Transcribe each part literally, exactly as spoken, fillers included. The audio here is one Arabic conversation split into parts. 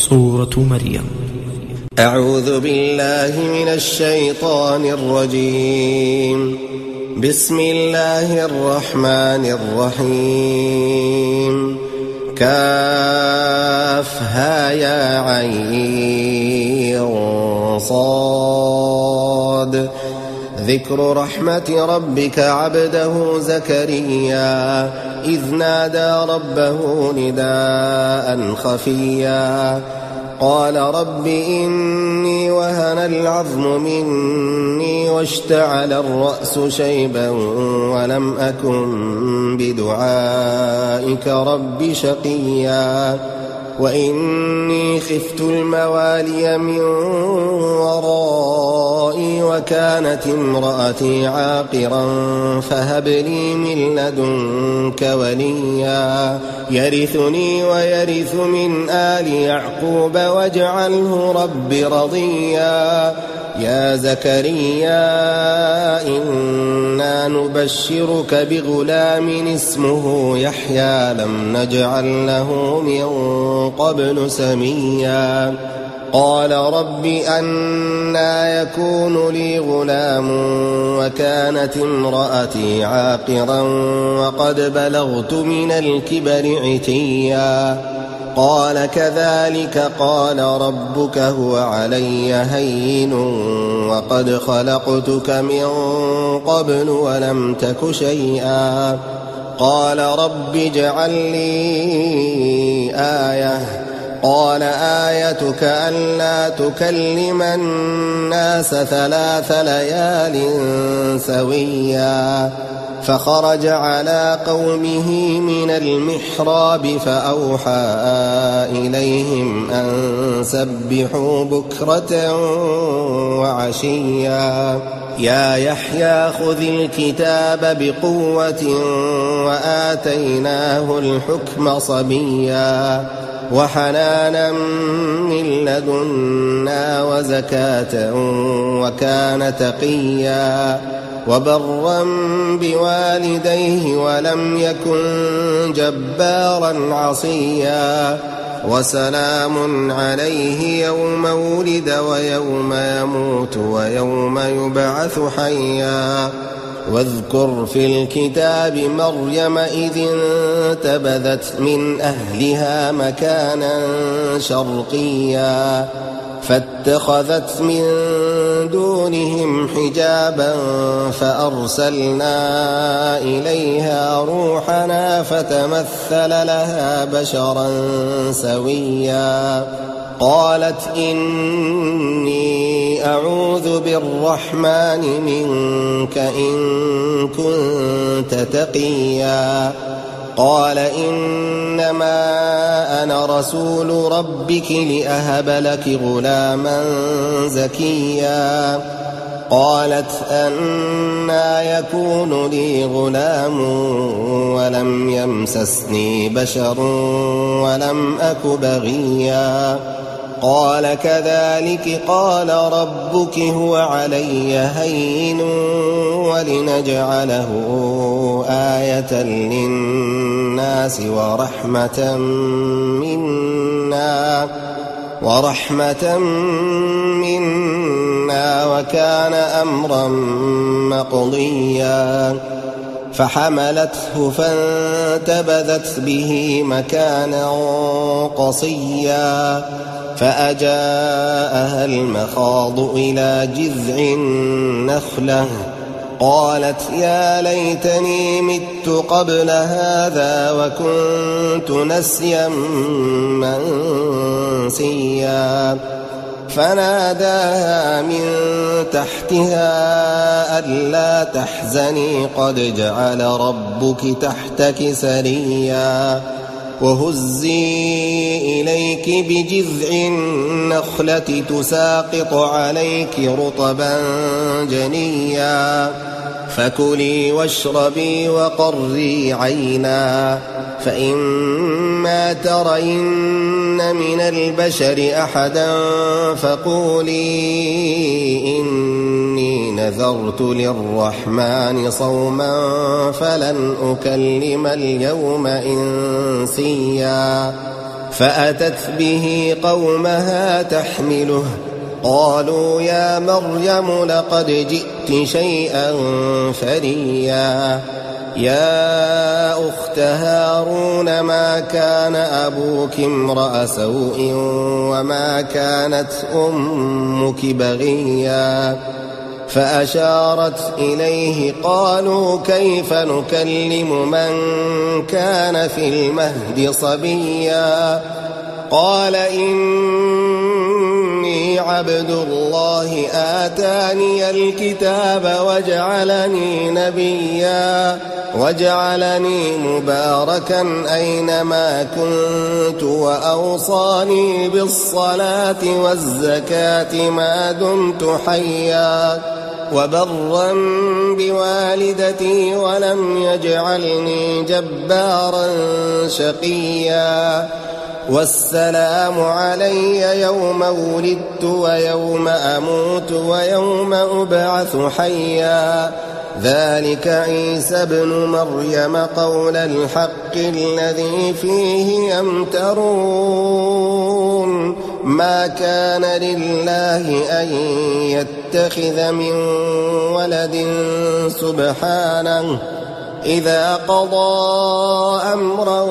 سورة مريم. أعوذ بالله من الشيطان الرجيم. بسم الله الرحمن الرحيم. كافها يا عين صاد. ذكر رحمة ربك عبده زكريا إذ نادى ربه نداء خفيا قال رب إني وهن العظم مني واشتعل الرأس شيبا ولم أكن بدعائك رب شقيا وإني خفت الموالي من ورائي وكانت امرأتي عاقرا فهب لي من لدنك وليا يرثني ويرث من آل يعقوب واجعله رب رضيا يا زكريا إنا نبشرك بغلام اسمه يحيى لم نجعل له من قبل سميا قال رب أنى يكون لي غلام وكانت امرأتي عاقرا وقد بلغت من الكبر عتيا قال كذلك قال ربك هو علي هين وقد خلقتك من قبل ولم تك شيئا قال رب اجعل لي آية قال آيتك ألا تكلم الناس ثلاث ليال سويا فخرج على قومه من المحراب فأوحى إليهم أن سبحوا بكرة وعشيا يا يحيى خذ الكتاب بقوة وآتيناه الحكم صبيا وحنانا من لدنا وزكاة وكان تقيا وبرا بوالديه ولم يكن جبارا عصيا وسلام عليه يوم ولد ويوم يموت ويوم يبعث حيا واذكر في الكتاب مريم إذ انتبذت من أهلها مكانا شرقيا فاتخذت من دونهم حجابا فأرسلنا إليها روحنا فتمثل لها بشرا سويا قالت إني أعوذ بالرحمن منك إن كنت تقيا قال إنما أنا رسول ربك لأهب لك غلاما زكيا قالت أنى يكون لي غلام ولم يمسسني بشر ولم أك بغيا قال كذلك قال ربك هو علي هين ولنجعله آية للناس ورحمة منا ورحمة منا وكان أمرا مقضيا فحملته فانتبذت به مكانا قصيا فأجاءها المخاض إلى جذع النخلة قالت يا ليتني مت قبل هذا وكنت نسيا منسيا فناداها من تحتها ألا تحزني قد جعل ربك تحتك سريا وهزي إليك بجذع النخلة تساقط عليك رطبا جنيا فكلي واشربي وقري عينا فإما ترين من البشر أحدا فقولي إني نذرت للرحمن صوما فلن أكلم اليوم إنسيا فأتت به قومها تحمله قالوا يا مريم لقد جئت شيئا فريا يا أخت هارون ما كان أبوك امرأ سوء وما كانت أمك بغيا فأشارت إليه قالوا كيف نكلم من كان في المهد صبيا قال إني عبد الله آتاني الكتاب وجعلني نبيا وجعلني مباركا أينما كنت وأوصاني بالصلاة والزكاة ما دمت حيا وبرا بوالدتي ولم يجعلني جبارا شقيا والسلام علي يوم ولدت ويوم أموت ويوم أبعث حيا ذلك عيسى ابن مريم قول الحق الذي فيه يمترون ما كان لله أن يتخذ من ولد سبحانه إذا قضى أمرا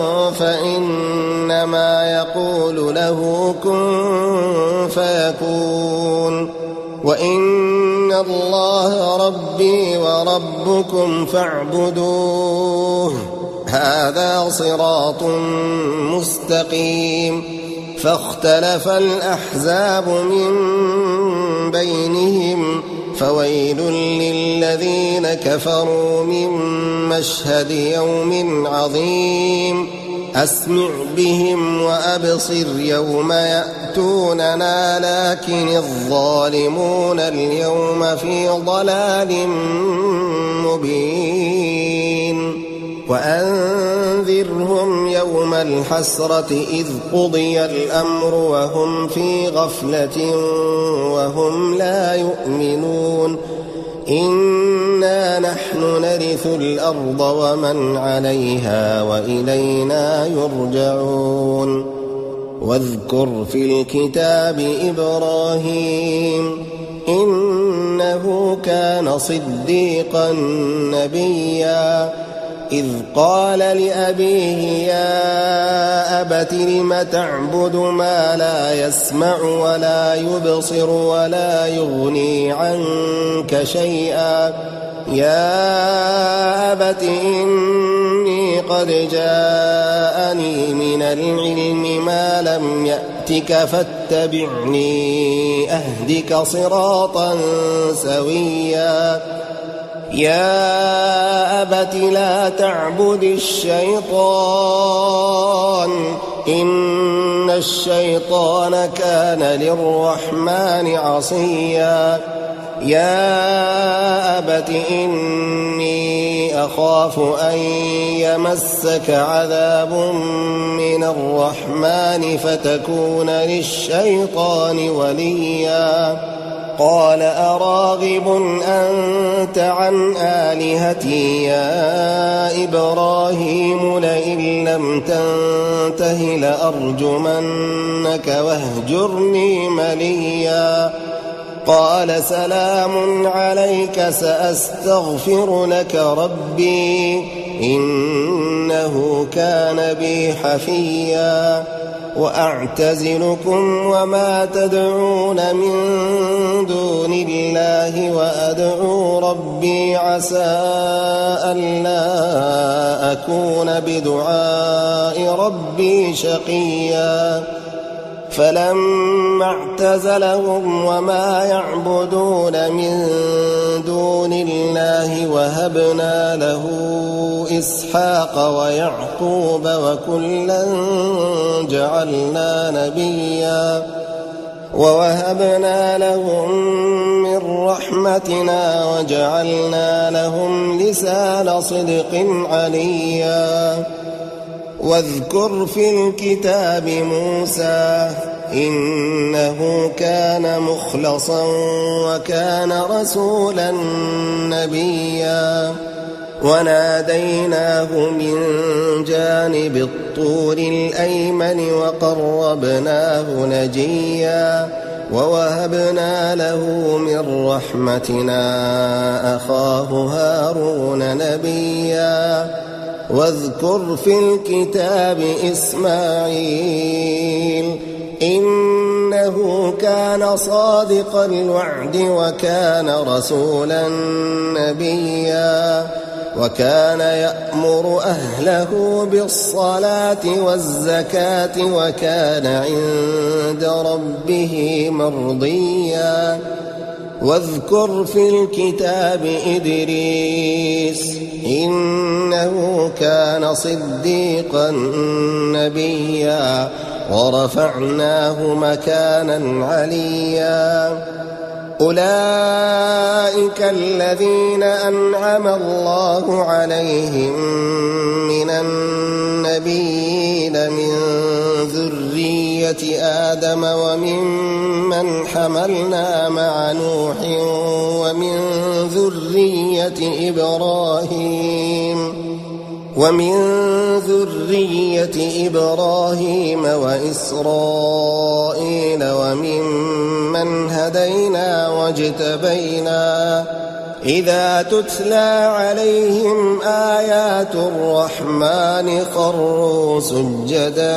فإنما يقول له كن فيكون وإن الله ربي وربكم فاعبدوه هذا صراط مستقيم فاختلف الأحزاب من بينهم فويل للذين كفروا من مشهد يوم عظيم أسمع بهم وأبصر يوم يأتوننا لكن الظالمون اليوم في ضلال مبين وأنذرهم يوم الحسرة إذ قضي الأمر وهم في غفلة وهم لا يؤمنون إنا نحن نرث الأرض ومن عليها وإلينا يرجعون واذكر في الكتاب إبراهيم إنه كان صديقا نبيا إذ قال لأبيه يا أبت لم تعبد ما لا يسمع ولا يبصر ولا يغني عنك شيئا يا أبت إني قد جاءني من العلم ما لم يأتك فاتبعني أهدك صراطا سويا يا أبت لا تعبد الشيطان إن الشيطان كان للرحمن عصيا يا أبت إني أخاف أن يمسك عذاب من الرحمن فتكون للشيطان وليا قال أراغب أنت عن آلهتي يا إبراهيم لئن لم تنته لأرجمنك واهجرني مليا قال سلام عليك سأستغفر لك ربي إنه كان بي حفيا وأعتزلكم وما تدعون من دون الله وأدعو ربي عسى ألا أكون بدعاء ربي شقيا فلما اعتزلهم وما يعبدون من دون الله وهبنا له إسحاق ويعقوب وكلا جعلنا نبيا ووهبنا لهم من رحمتنا وجعلنا لهم لسان صدق عليا واذكر في الكتاب موسى إنه كان مخلصا وكان رسولا نبيا وناديناه من جانب الطور الأيمن وقربناه نجيا ووهبنا له من رحمتنا أخاه هارون نبيا واذكر في الكتاب إسماعيل إنه كان صادق الوعد وكان رسولا نبيا وكان يأمر أهله بالصلاة والزكاة وكان عند ربه مرضيا واذكر في الكتاب إدريس إنه كان صديقا نبيا ورفعناه مكانا عليا أولئك الذين أنعم الله عليهم من النبيين من ذرية آدم وممن حملنا مع نوح ومن ذرية إبراهيم ومن ذرية إبراهيم وإسرائيل وممن هدينا واجتبينا إذا تتلى عليهم آيات الرحمن خروا سجدا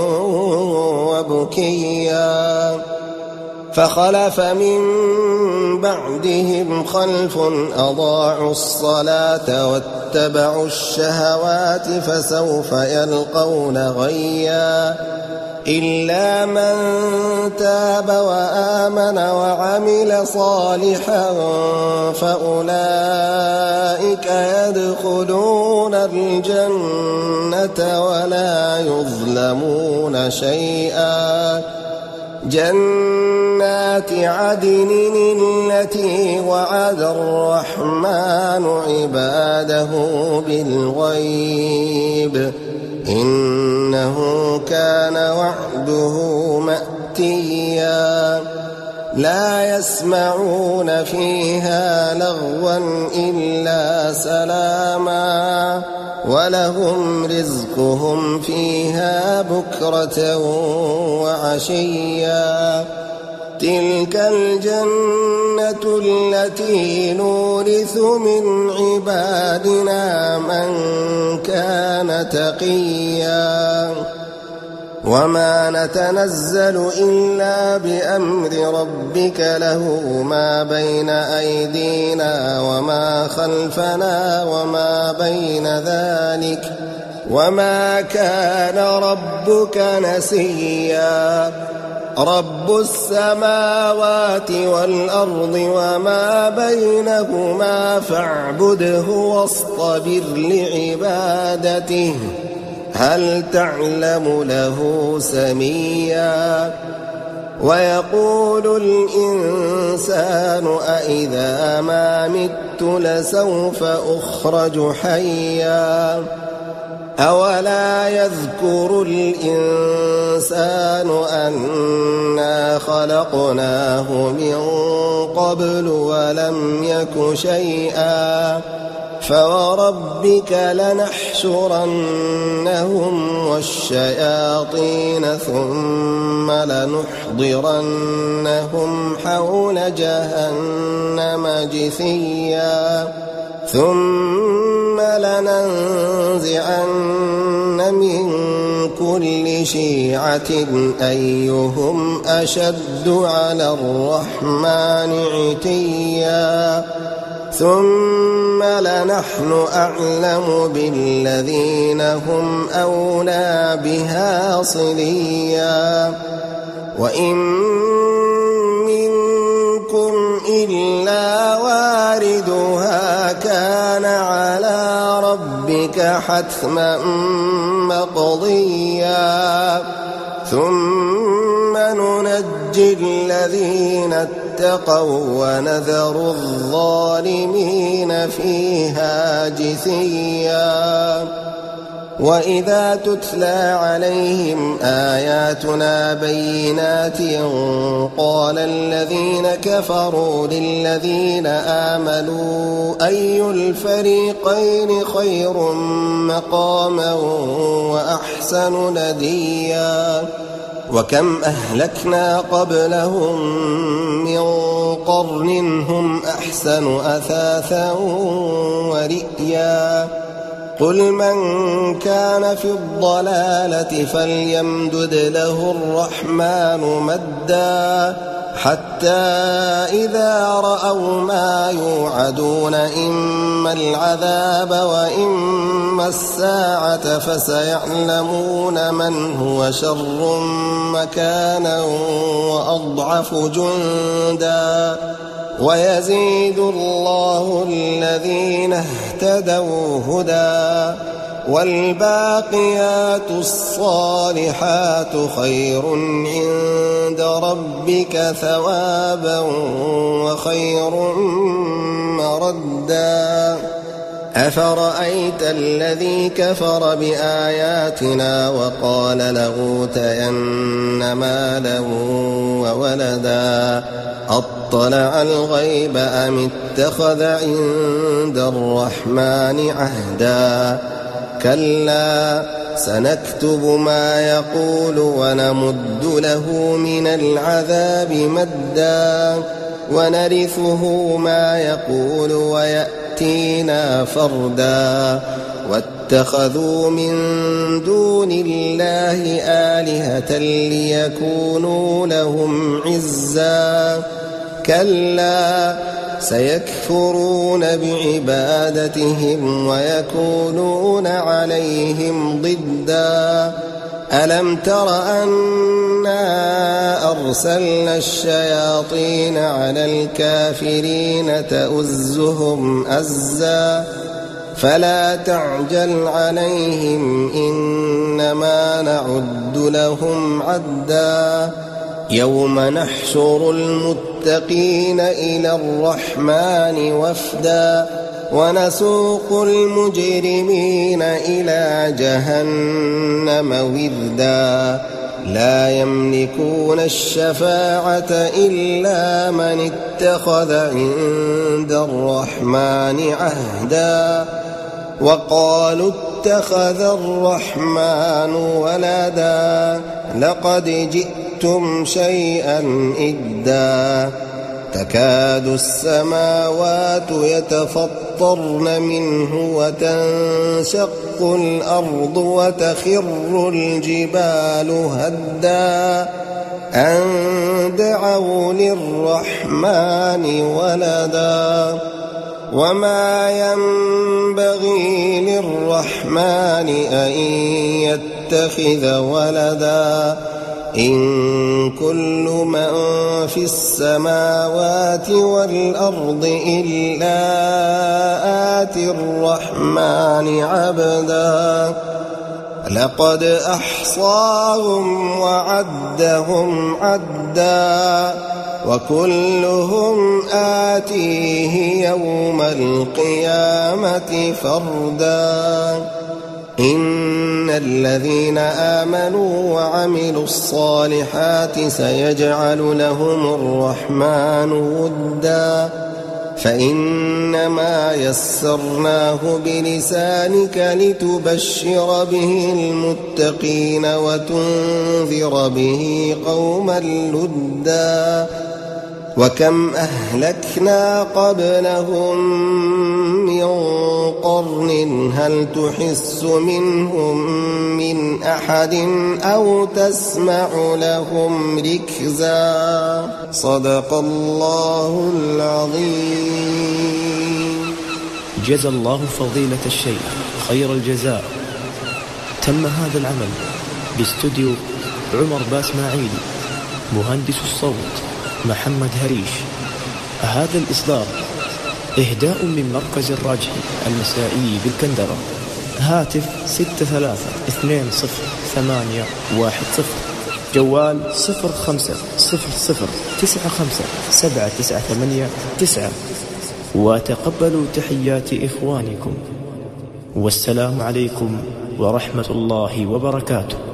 وبكيا فخلف من بعدهم خلف أضاعوا الصلاة واتبعوا الشهوات فسوف يلقون غيا إلا من تاب وآمن وعمل صالحا فأولئك يدخلون الجنة ولا يظلمون شيئا جنات عدن التي وعد الرحمن عباده بالغيب إنه كان وعده مأتيا لا يسمعون فيها لغوا إلا سلاما ولهم رزقهم فيها بكرة وعشيا تلك الجنة التي نورث من عبادنا من كان تقيا وما نتنزل إلا بأمر ربك له ما بين أيدينا وما خلفنا وما بين ذلك وما كان ربك نسيا رب السماوات والأرض وما بينهما فاعبده واصطبر لعبادته هل تعلم له سميا ويقول الإنسان أإذا ما مت لسوف أخرج حيا أولا يذكر الإنسان أنا خلقناه من قبل ولم يك شيئا فوربك لنحشرنهم والشياطين ثم لنحضرنهم حول جهنم جثيا ثم لننزعن من كل شيعة أيهم أشد على الرحمن عتيا ثم لنحن أعلم بالذين هم أولى بها صليا وإن منكم إلا واردها كان على ربك حتما مقضيا ثم ننجي الذين اتقوا ونذر الظالمين فيها جثيا وإذا تتلى عليهم آياتنا بينات قال الذين كفروا للذين آمنوا أي الفريقين خير مقاما وأحسن نديا وكم أهلكنا قبلهم من قرن هم أحسن أثاثا ورئيا قل من كان في الضلالة فليمدد له الرحمن مدا حتى إذا رأوا ما يوعدون إما العذاب وإما الساعة فسيعلمون من هو شر مكانا وأضعف جندا ويزيد الله الذين اهتدوا هدى والباقيات الصالحات خير عند ربك ثوابا وخير مردا أفرأيت الذي كفر بآياتنا وقال لأوتين مالا وولدا أطلع الغيب أم اتخذ عند الرحمن عهدا كلا سنكتب ما يقول ونمد له من العذاب مدا ونرثه ما يقول ويأتينا فردا واتخذوا من دون الله آلهة ليكونوا لهم عزا كلا سيكفرون بعبادتهم ويكونون عليهم ضدا ألم تر أنا أرسلنا الشياطين على الكافرين تؤزهم أزا فلا تعجل عليهم إنما نعد لهم عدا يوم نحشر المتقين إلى الرحمن وفدا ونسوق المجرمين إلى جهنم وذدا لا يملكون الشفاعة إلا من اتخذ عند الرحمن عهدا وقالوا اتخذ الرحمن ولدا لقد جئتم شيئا إدا تكاد السماوات يتفطرن منه وتنشق الأرض وتخر الجبال هدا أن دعوا للرحمن ولدا وما ينبغي للرحمن أن يتخذ ولدا إن كل من في السماوات والأرض إلا آتي الرحمن عبدا لقد أحصاهم وعدهم عدا وكلهم آتيه يوم القيامة فردا إن الذين آمنوا وعملوا الصالحات سيجعل لهم الرحمن ودا فإنما يسرناه بلسانك لتبشر به المتقين وتنذر به قوما لدا وكم أهلكنا قبلهم من قرن هل تحس منهم من أحد أو تسمع لهم ركزا صدق الله العظيم. جزى الله فضيلة الشيخ خير الجزاء. تم هذا العمل باستوديو عمر باسماعيل، مهندس الصوت محمد هريش. هذا الإصدار إهداء من مركز الراجحي المسائي بالكندرة. هاتف ستة ثلاثة اثنين صفر ثمانية واحد صفر، جوال صفر خمسة صفر صفر تسعة خمسة سبعة تسعة ثمانية تسعة. وتقبلوا تحيات إخوانكم، والسلام عليكم ورحمة الله وبركاته.